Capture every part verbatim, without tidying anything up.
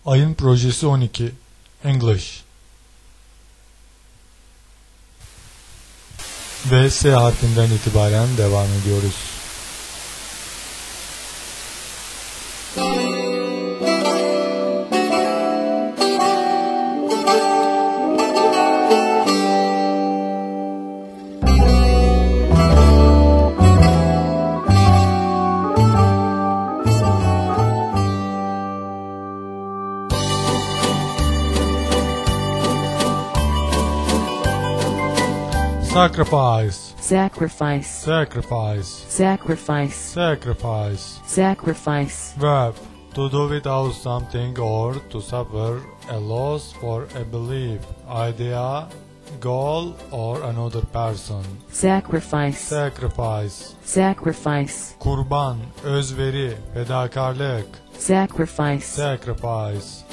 Ayın projesi on iki. English. Ve S harfinden itibaren devam ediyoruz. Sacrifice. Sacrifice. Sacrifice. Sacrifice. Sacrifice. Sacrifice. Verb. To do without something or to suffer a loss for a belief, idea, goal or another person. Sacrifice. Sacrifice. Sacrifice. Kurban, özveri, fedakarlık. Sacrifice. Sacrifice.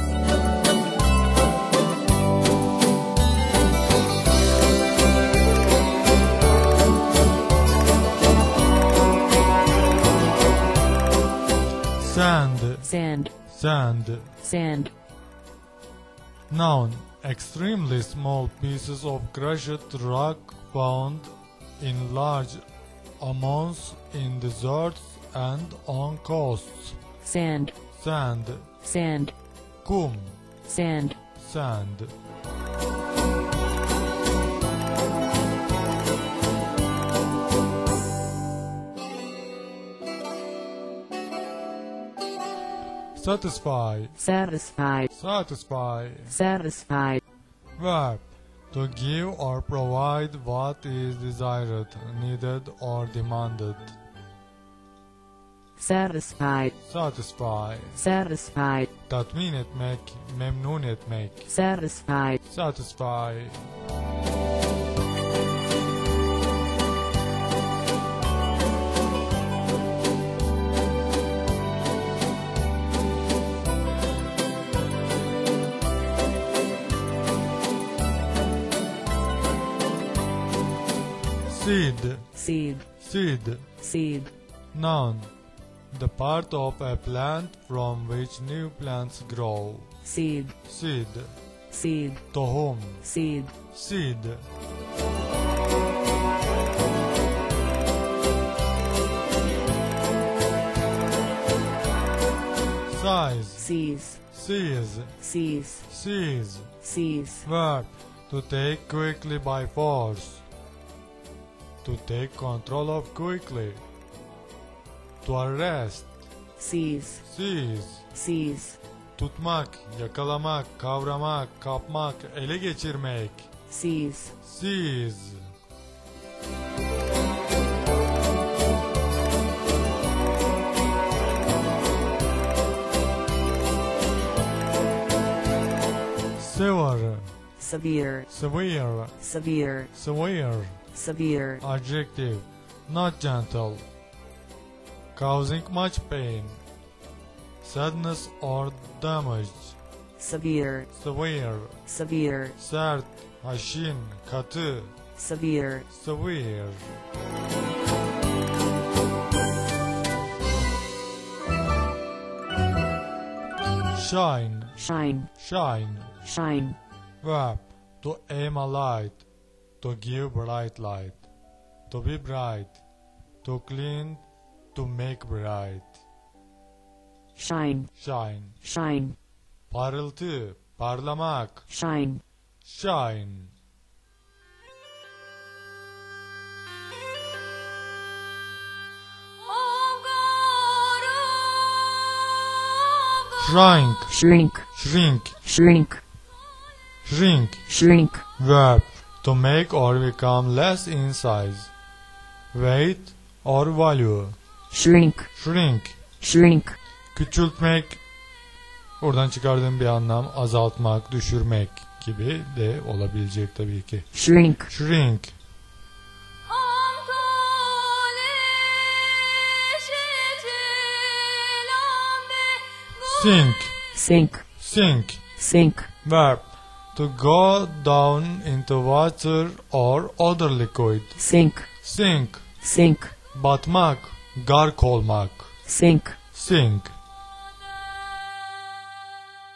Sand. Sand. Sand. Sand. Noun. Extremely small pieces of crushed rock found in large amounts in deserts and on coasts. Sand. Sand. Sand. Kum. Sand. Sand. Satisfy. Satisfied. Satisfy. Satisfied. Verb. To give or provide what is desired, needed or demanded. Satisfied. Satisfy. Satisfied. Tatmin etmek, memnun etmek. Satisfied. Satisfy. Seed. Seed. Seed. Seed. Noun. The part of a plant from which new plants grow. Seed. Seed. Seed. Tohum. Seed. Seed. Size. Seize. Seize. Seize. Seize. Seize. Verb. To take quickly by force. To take control of quickly. To arrest. Seize. Seize. Seize. Tutmak, yakalamak, kavramak, kapmak, ele geçirmek. Seize. Seize. Severe. Severe. Severe. Severe. Severe. Severe. Adjective. Not gentle. Causing much pain. Sadness or damage. Severe. Severe. Severe. Sert, haşin, katı. Severe. Severe. Shine. Shine. Shine. Shine. Verb. To aim a light. To give bright light. To be bright. To clean. To make bright. Shine. Shine. Shine. Parıltı, parlamak. Shine. Shine. Shrink. Shrink. Shrink. Shrink. Shrink. Shrink. Verb. To make or become less in size. Weight or value. Shrink. Shrink. Shrink. Küçültmek. Oradan çıkardığım bir anlam azaltmak, düşürmek gibi de olabilecek tabii ki. Shrink. Shrink. Sink. Sink. Sink. Sink. Verb. To go down into water or other liquid. Sink. Sink. Sink. Batmak, gark olmak. Sink. Sink.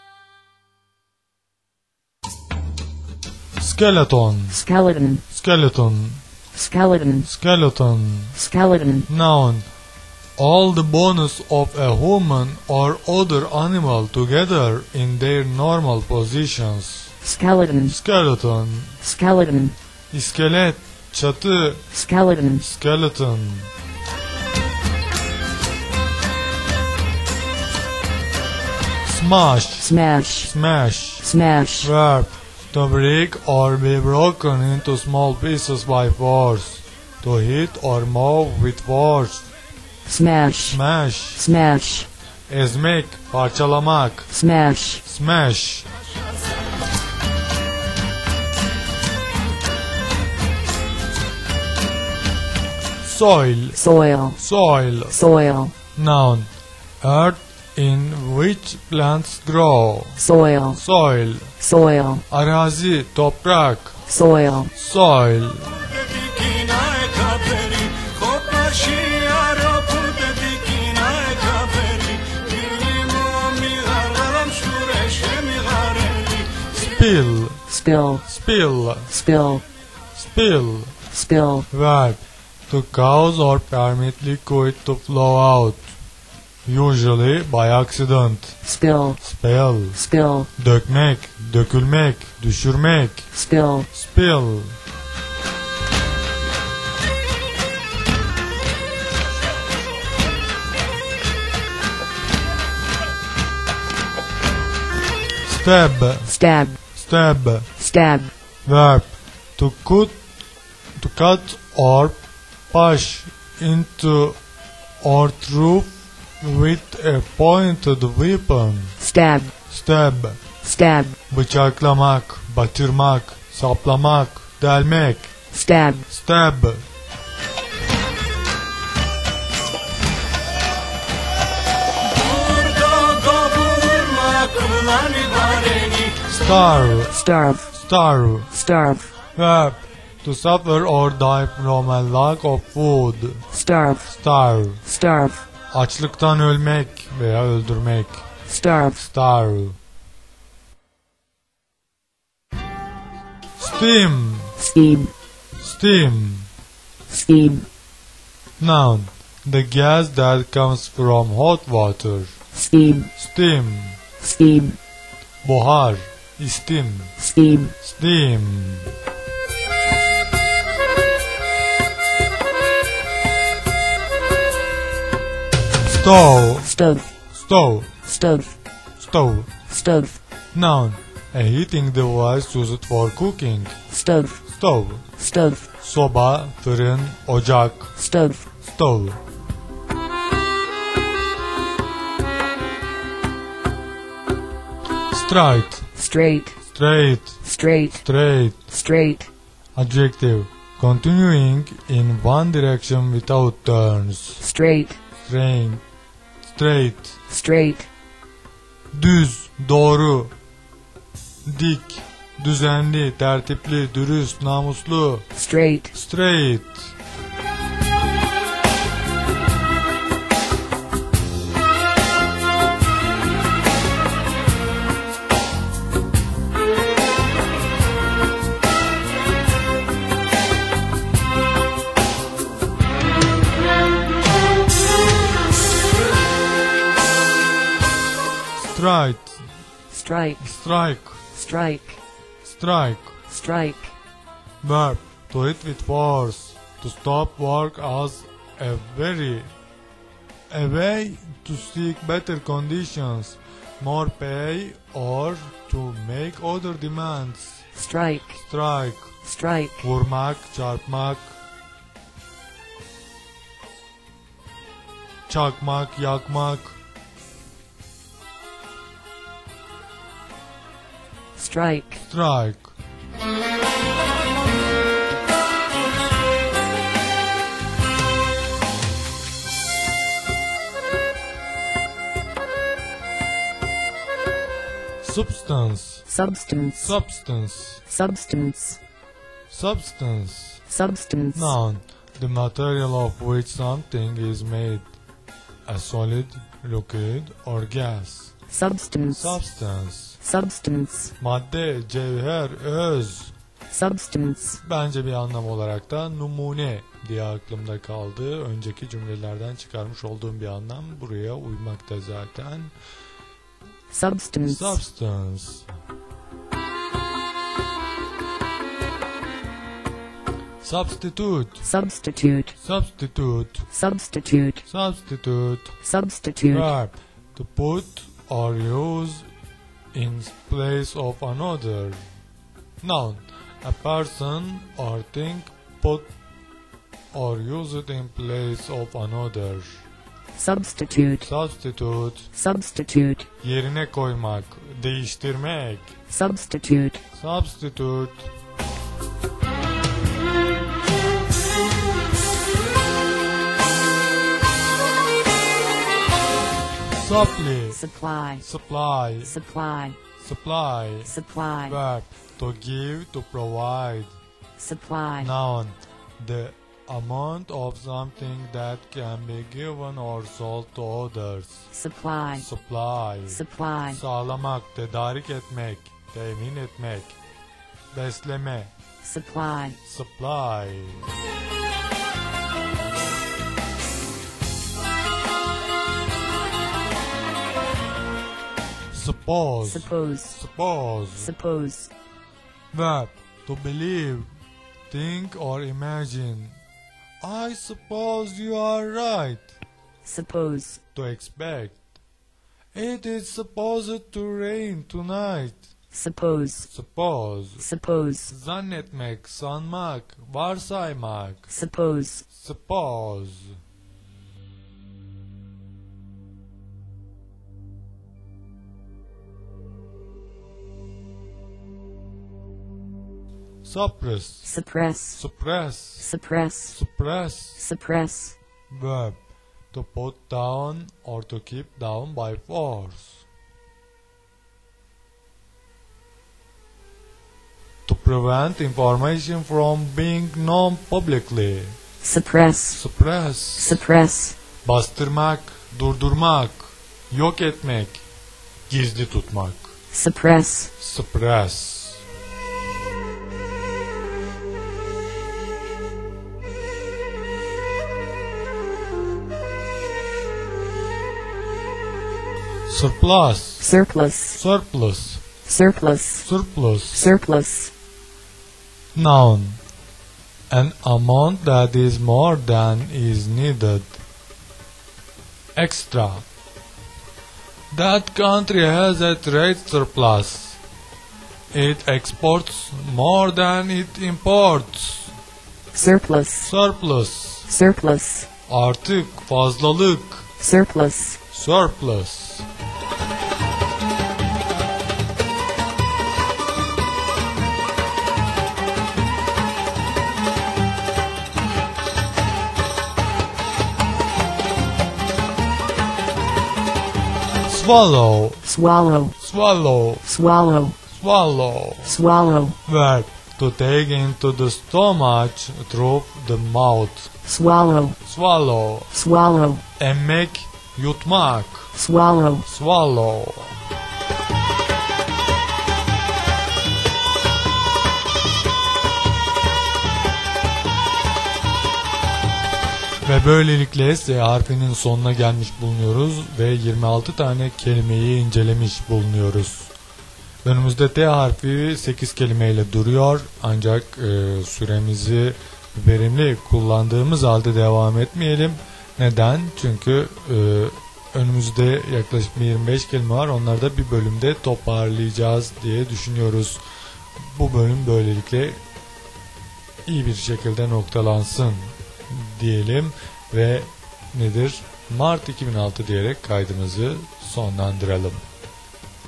skeleton, skeleton, skeleton, skeleton, skeleton. skeleton, Noun. All the bones of a human or other animal together in their normal positions. skeleton, Skeleton, skeleton, iskelet, çatı, skeleton, skeleton. Smash, smash, smash. smash, Verb. To break or be broken into small pieces by force. To hit or move with force. smash, Smash. smash, Ezmek, parçalamak. smash, Smash. Soil, soil, soil. soil, Noun. Earth in which plants grow. soil, Soil. soil, Arazi, toprak. soil, Soil. Spill, spill, spill, spill, spill. spill, Verb. To cause or permit liquid to flow out. Usually by accident. spill, Spill. spill, Dökmek, dökülmek, düşürmek. spill, Spill. Stab, stab, stab. stab, Verb. To cut, to cut or push into or through with a pointed weapon. stab, Stab. stab, Bıçaklamak, batırmak, saplamak, delmek. stab, Stab. Starve, starve, starve. starve, Verb. To suffer or die from a lack of food. starve, Starve. starve, Açlıktan ölmek veya öldürmek. starve, Starve. Steam, steam, steam. steam, Noun. The gas that comes from hot water. steam, Steam. steam, Buhar. Steam. steam, Steam. Stove. stove, Stove. stove, Stove. stove, Noun. A heating device used for cooking. stove, Stove. stove, Soba, fırın, ocak. stove, Stove. Straight. straight, Straight. straight, Straight. straight, Adjective. Continuing in one direction without turns. straight, Straight. Straight. straight, Düz, doğru. Dik, düzenli, tertipli, dürüst, namuslu. straight, Straight. Strike, strike, strike, strike, strike. strike, Verb. To hit with force. To stop work as a very a way to seek better conditions, more pay, or to make other demands. strike, Strike. strike, Vurmak, çarpmak. Çakmak, yakmak. strike, Strike. Substance. substance, Substance. substance, Substance. substance, Noun. The material of which something is made. A solid, liquid, or gas. substance, Substance. substance, Madde, cevher, öz. substance, Bence bir anlam olarak da numune diye aklımda kaldı. Önceki cümlelerden çıkarmış olduğum bir anlam buraya uymakta zaten. substance, Substance. Substitute. substitute, Substitute. substitute, Substitute. substitute, Verb. To put or use in place of another. Noun. A person or thing put or use it in place of another. substitute, Substitute. substitute, Yerine koymak, değiştirmek. substitute, Substitute. Supply. supply, Supply. supply, Supply. supply, Verb. To give, to provide. supply, Noun. The amount of something that can be given or sold to others. supply, Supply. supply, Sağlamak, tedarik etmek, temin etmek. Besleme. supply, Supply. Suppose. suppose, Suppose. suppose, Verb. To believe, think or imagine. I suppose you are right. suppose, To expect. It is supposed to rain tonight. suppose, Suppose. suppose, Zannetmek, sanmak, varsaymak. suppose, Suppose. Suppress. suppress, Suppress. suppress, Suppress. suppress, Verb. To put down or to keep down by force. To prevent information from being known publicly. suppress, Suppress. suppress, Bastırmak, durdurmak, yok etmek, gizli tutmak. suppress, Suppress. Surplus. surplus, Surplus. surplus, Surplus. surplus, Noun. An amount that is more than is needed. Extra. That country has a trade surplus. It exports more than it imports. surplus, Surplus. surplus, Artık, fazlalık. surplus, Surplus. Swallow. swallow, Swallow. swallow, Swallow. swallow, Verb. To take into the stomach through the mouth. swallow, Swallow. swallow, Emmek, yutmak. swallow, Swallow. Ve böylelikle S harfinin sonuna gelmiş bulunuyoruz ve yirmi altı tane kelimeyi incelemiş bulunuyoruz. Önümüzde T harfi sekiz kelimeyle duruyor ancak e, süremizi verimli kullandığımız halde devam etmeyelim. Neden? Çünkü e, önümüzde yaklaşık yirmi beş kelime var. Onları da bir bölümde toparlayacağız diye düşünüyoruz. Bu bölüm böylelikle iyi bir şekilde noktalansın diyelim ve nedir? Mart iki bin altı diyerek kaydımızı sonlandıralım.